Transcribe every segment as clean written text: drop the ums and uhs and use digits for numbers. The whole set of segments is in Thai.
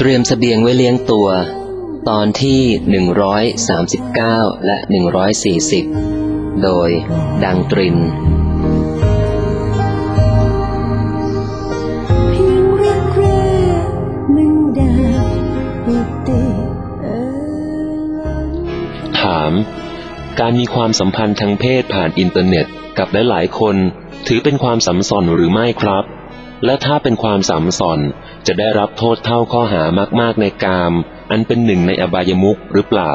เตรียมเสบียงไว้เลี้ยงตัวตอนที่139และ140โดยดังตรินถามการมีความสัมพันธ์ทางเพศผ่านอินเทอร์เน็ตกับหลายๆคนถือเป็นความสัมสอนหรือไม่ครับและถ้าเป็นความสัมสอนจะได้รับโทษเท่าข้อหามากๆในกามอันเป็นหนึ่งในอบายมุขหรือเปล่า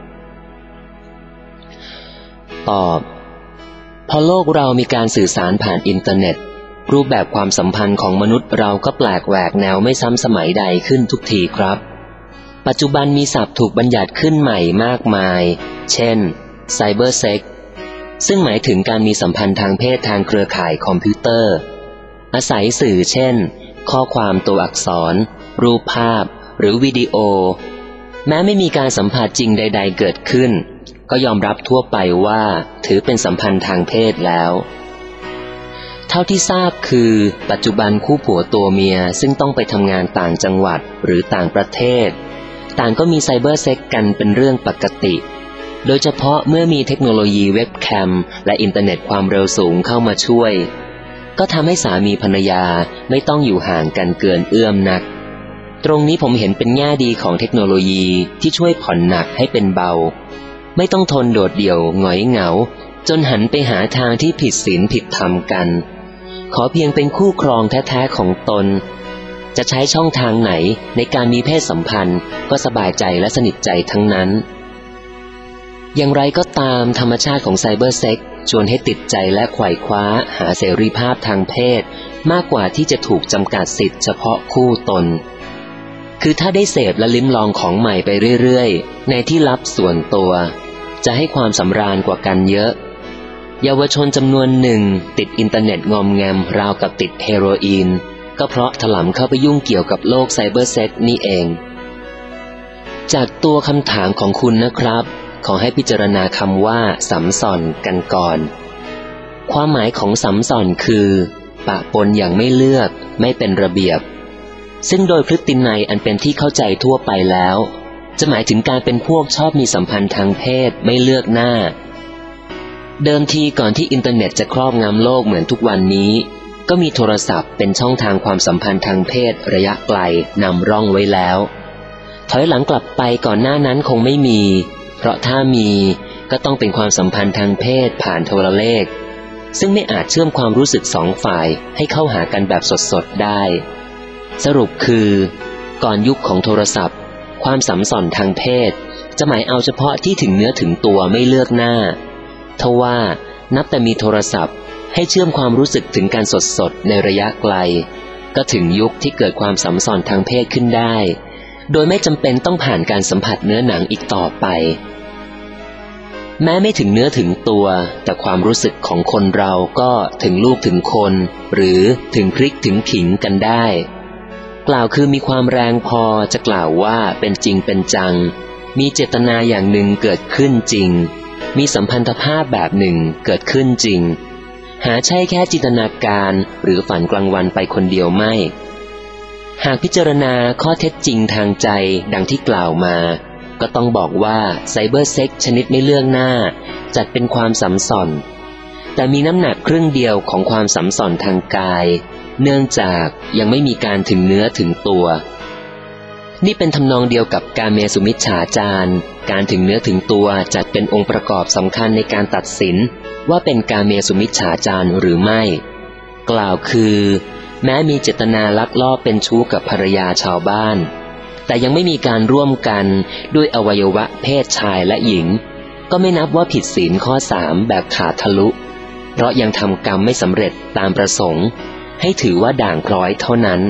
ตอบพอโลกเรามีการสื่อสารผ่านอินเทอร์เน็ตรูปแบบความสัมพันธ์ของมนุษย์เราก็แปลกแหวกแนวไม่ซ้ำสมัยใดขึ้นทุกทีครับปัจจุบันมีศัพท์ถูกบัญญัติขึ้นใหม่มากมายเช่นไซเบอร์เซ็กซ์ซึ่งหมายถึงการมีสัมพันธ์ทางเพศทางเครือข่ายคอมพิวเตอร์อาศัยสื่อเช่นข้อความตัวอักษรรูปภาพหรือวิดีโอแม้ไม่มีการสัมผัสจริงใดๆเกิดขึ้นก็ยอมรับทั่วไปว่าถือเป็นสัมพันธ์ทางเพศแล้วเท่าที่ทราบคือปัจจุบันคู่ผัวตัวเมียซึ่งต้องไปทำงานต่างจังหวัดหรือต่างประเทศต่างก็มีไซเบอร์เซ็กกันเป็นเรื่องปกติโดยเฉพาะเมื่อมีเทคโนโลยีเว็บแคมและอินเทอร์เน็ตความเร็วสูงเข้ามาช่วยก็ทำให้สามีภรรยาไม่ต้องอยู่ห่างกันเกินเอื้อมนักตรงนี้ผมเห็นเป็นแง่ดีของเทคโนโลยีที่ช่วยผ่อนหนักให้เป็นเบาไม่ต้องทนโดดเดี่ยวหงอยเหงาจนหันไปหาทางที่ผิดศีลผิดธรรมกันขอเพียงเป็นคู่ครองแท้ๆของตนจะใช้ช่องทางไหนในการมีเพศสัมพันธ์ก็สบายใจและสนิทใจทั้งนั้นอย่างไรก็ตามธรรมชาติของไซเบอร์เซ็กซ์ชวนให้ติดใจและไขว่คว้าหาเสรีภาพทางเพศมากกว่าที่จะถูกจำกัดสิทธิเฉพาะคู่ตนคือถ้าได้เสพและลิ้มลองของใหม่ไปเรื่อยๆในที่ลับส่วนตัวจะให้ความสำราญกว่ากันเยอะเยาวชนจำนวนหนึ่งติดอินเทอร์เน็ตงอมแงมราวกับติดเฮโรอีนก็เพราะถลำเข้าไปยุ่งเกี่ยวกับโลกไซเบอร์เซ็กซ์นี่เองจากตัวคำถามของคุณนะครับขอให้พิจารณาคำว่าสัมสอนกันก่อนความหมายของสัมสอนคือปะปนอย่างไม่เลือกไม่เป็นระเบียบซึ่งโดยพฤตินัยอันเป็นที่เข้าใจทั่วไปแล้วจะหมายถึงการเป็นพวกชอบมีสัมพันธ์ทางเพศไม่เลือกหน้าเดิมทีก่อนที่อินเทอร์เน็ตจะครอบงำโลกเหมือนทุกวันนี้ก็มีโทรศัพท์เป็นช่องทางความสัมพันธ์ทางเพศระยะไกลนำร่องไว้แล้วถอยหลังกลับไปก่อนหน้านั้นคงไม่มีเพราะถ้ามีก็ต้องเป็นความสัมพันธ์ทางเพศผ่านโทรเลขซึ่งไม่อาจเชื่อมความรู้สึกสองฝ่ายให้เข้าหากันแบบสดๆได้สรุปคือก่อนยุคของโทรศัพท์ความสัมสอนทางเพศจะหมายเอาเฉพาะที่ถึงเนื้อถึงตัวไม่เลือกหน้าทว่านับแต่มีโทรศัพท์ให้เชื่อมความรู้สึกถึงการสดๆในระยะไกลก็ถึงยุคที่เกิดความสัมสอนทางเพศขึ้นได้โดยไม่จำเป็นต้องผ่านการสัมผัสเนื้อหนังอีกต่อไปแม้ไม่ถึงเนื้อถึงตัวแต่ความรู้สึกของคนเราก็ถึงลูกถึงคนหรือถึงพริกถึงขิงกันได้กล่าวคือมีความแรงพอจะกล่าวว่าเป็นจริงเป็นจังมีเจตนาอย่างหนึ่งเกิดขึ้นจริงมีสัมพันธภาพแบบหนึ่งเกิดขึ้นจริงหาใช่แค่จินตนาการหรือฝันกลางวันไปคนเดียวไม่หากพิจารณาข้อเท็จจริงทางใจดังที่กล่าวมาก็ต้องบอกว่าไซเบอร์เซ็กซ์ชนิดไม่เลือกหน้าจัดเป็นความสัมสอนแต่มีน้ำหนักครึ่งเดียวของความสัมสอนทางกายเนื่องจากยังไม่มีการถึงเนื้อถึงตัวนี่เป็นทำนองเดียวกับกาเมสุมิจฉาจารการถึงเนื้อถึงตัวจัดเป็นองค์ประกอบสำคัญในการตัดสินว่าเป็นกาเมสุมิจฉาจารหรือไม่กล่าวคือแม้มีเจตนาลักลอบเป็นชู้กับภรรยาชาวบ้านแต่ยังไม่มีการร่วมกันด้วยอวัยวะเพศชายและหญิงก็ไม่นับว่าผิดศีลข้อ3แบบขาดทะลุเพราะยังทำกรรมไม่สำเร็จตามประสงค์ให้ถือว่าด่างพร้อยเท่านั้น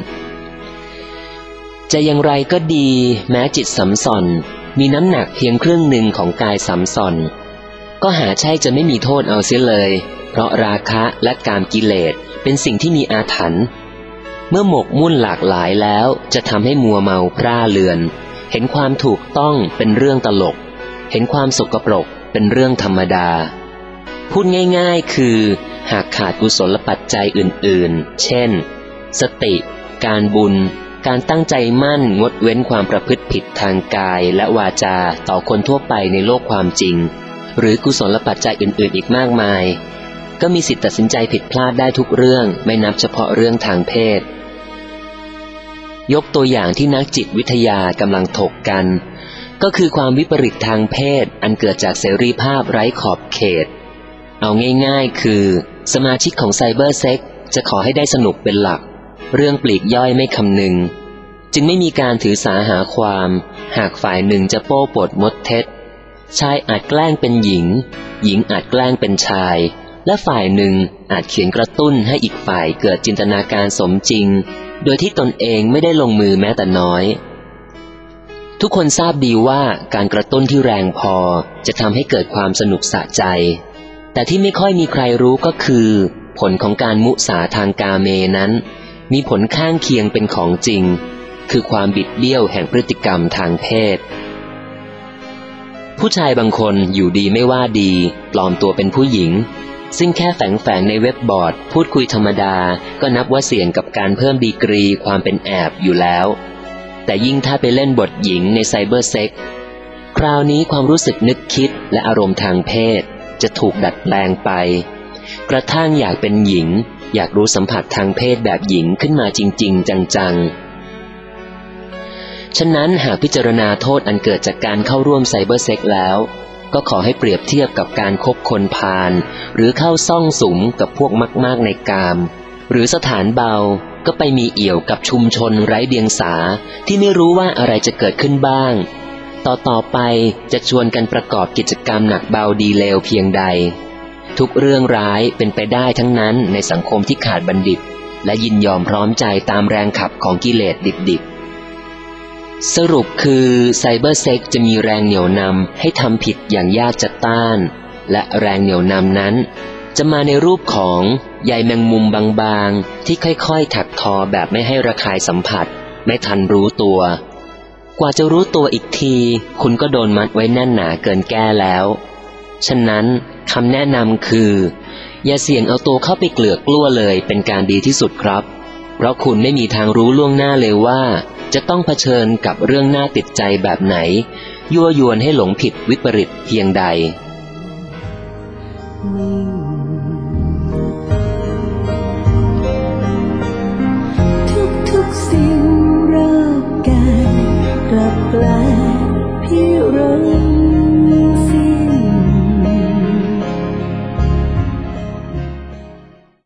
จะอย่างไรก็ดีแม้จิตสัมสอนมีน้ำหนักเพียงครึ่งหนึ่งของกายสัมสอนก็หาใช่จะไม่มีโทษเอาเสียเลยเพราะราคะและกามกิเลสเป็นสิ่งที่มีอาถรรพ์เมื่อหมกมุ่นหลากหลายแล้วจะทำให้มัวเมาพร่าเลือนเห็นความถูกต้องเป็นเรื่องตลกเห็นความสกปรกเป็นเรื่องธรรมดาพูดง่ายๆคือหากขาดกุศลปัจจัยอื่นๆเช่นสติการบุญการตั้งใจมั่นงดเว้นความประพฤติผิดทางกายและวาจาต่อคนทั่วไปในโลกความจริงหรือกุศลปัจจัยอื่นๆอีกมากมายก็มีสิทธิตัดสินใจผิดพลาดได้ทุกเรื่องไม่นับเฉพาะเรื่องทางเพศยกตัวอย่างที่นักจิตวิทยากำลังถกกันก็คือความวิปริตทางเพศอันเกิดจากเสรีภาพไร้ขอบเขตเอาง่ายๆคือสมาชิกของไซเบอร์เซ็กจะขอให้ได้สนุกเป็นหลักเรื่องปลีกย่อยไม่คำนึงจึงไม่มีการถือสาหาความหากฝ่ายหนึ่งจะโป้ปดมดเท็จชายอาจแกล้งเป็นหญิงหญิงอาจแกล้งเป็นชายและฝ่ายหนึ่งอาจเขียนกระตุ้นให้อีกฝ่ายเกิดจินตนาการสมจริงโดยที่ตนเองไม่ได้ลงมือแม้แต่น้อยทุกคนทราบดีว่าการกระตุ้นที่แรงพอจะทำให้เกิดความสนุกสะใจแต่ที่ไม่ค่อยมีใครรู้ก็คือผลของการมุสาทางกาเมนั้นมีผลข้างเคียงเป็นของจริงคือความบิดเบี้ยวแห่งพฤติกรรมทางเพศผู้ชายบางคนอยู่ดีไม่ว่าดีปลอมตัวเป็นผู้หญิงซึ่งแค่แฝงในเว็บบอร์ดพูดคุยธรรมดาก็นับว่าเสี่ยงกับการเพิ่มดีกรีความเป็นแอบอยู่แล้วแต่ยิ่งถ้าไปเล่นบทหญิงในไซเบอร์เซ็กคราวนี้ความรู้สึกนึกคิดและอารมณ์ทางเพศจะถูกดัดแปลงไปกระทั่งอยากเป็นหญิงอยากรู้สัมผัสทางเพศแบบหญิงขึ้นมาจริงๆจังๆฉะนั้นหากพิจารณาโทษอันเกิดจากการเข้าร่วมไซเบอร์เซ็กแล้วก็ขอให้เปรียบเทียบกับการคบคนพาลหรือเข้าซ่องสุมกับพวกมากๆในกามหรือสถานเบาก็ไปมีเอี่ยวกับชุมชนไร้เดียงสาที่ไม่รู้ว่าอะไรจะเกิดขึ้นบ้างต่อไปจะชวนกันประกอบกิจกรรมหนักเบาดีเลวเพียงใดทุกเรื่องร้ายเป็นไปได้ทั้งนั้นในสังคมที่ขาดบัณฑิตและยินยอมพร้อมใจตามแรงขับของกิเลสดิบๆสรุปคือไซเบอร์เซ็กจะมีแรงเหนี่ยวนำให้ทำผิดอย่างยากจะต้านและแรงเหนี่ยวนำนั้นจะมาในรูปของใยแมงมุมบางๆที่ค่อยๆถักทอแบบไม่ให้ระคายสัมผัสไม่ทันรู้ตัวกว่าจะรู้ตัวอีกทีคุณก็โดนมัดไว้แน่นหนาเกินแก้แล้วฉะนั้นคำแนะนำคืออย่าเสี่ยงเอาตัวเข้าไปเกลือกกลั้วเลยเป็นการดีที่สุดครับเพราะคุณไม่มีทางรู้ล่วงหน้าเลยว่าจะต้องเผชิญกับเรื่องน่าติดใจแบบไหนยั่วยวนให้หลงผิดวิปริตเพียงใดทุกสิ่งรอบกายกลับแปลพิรม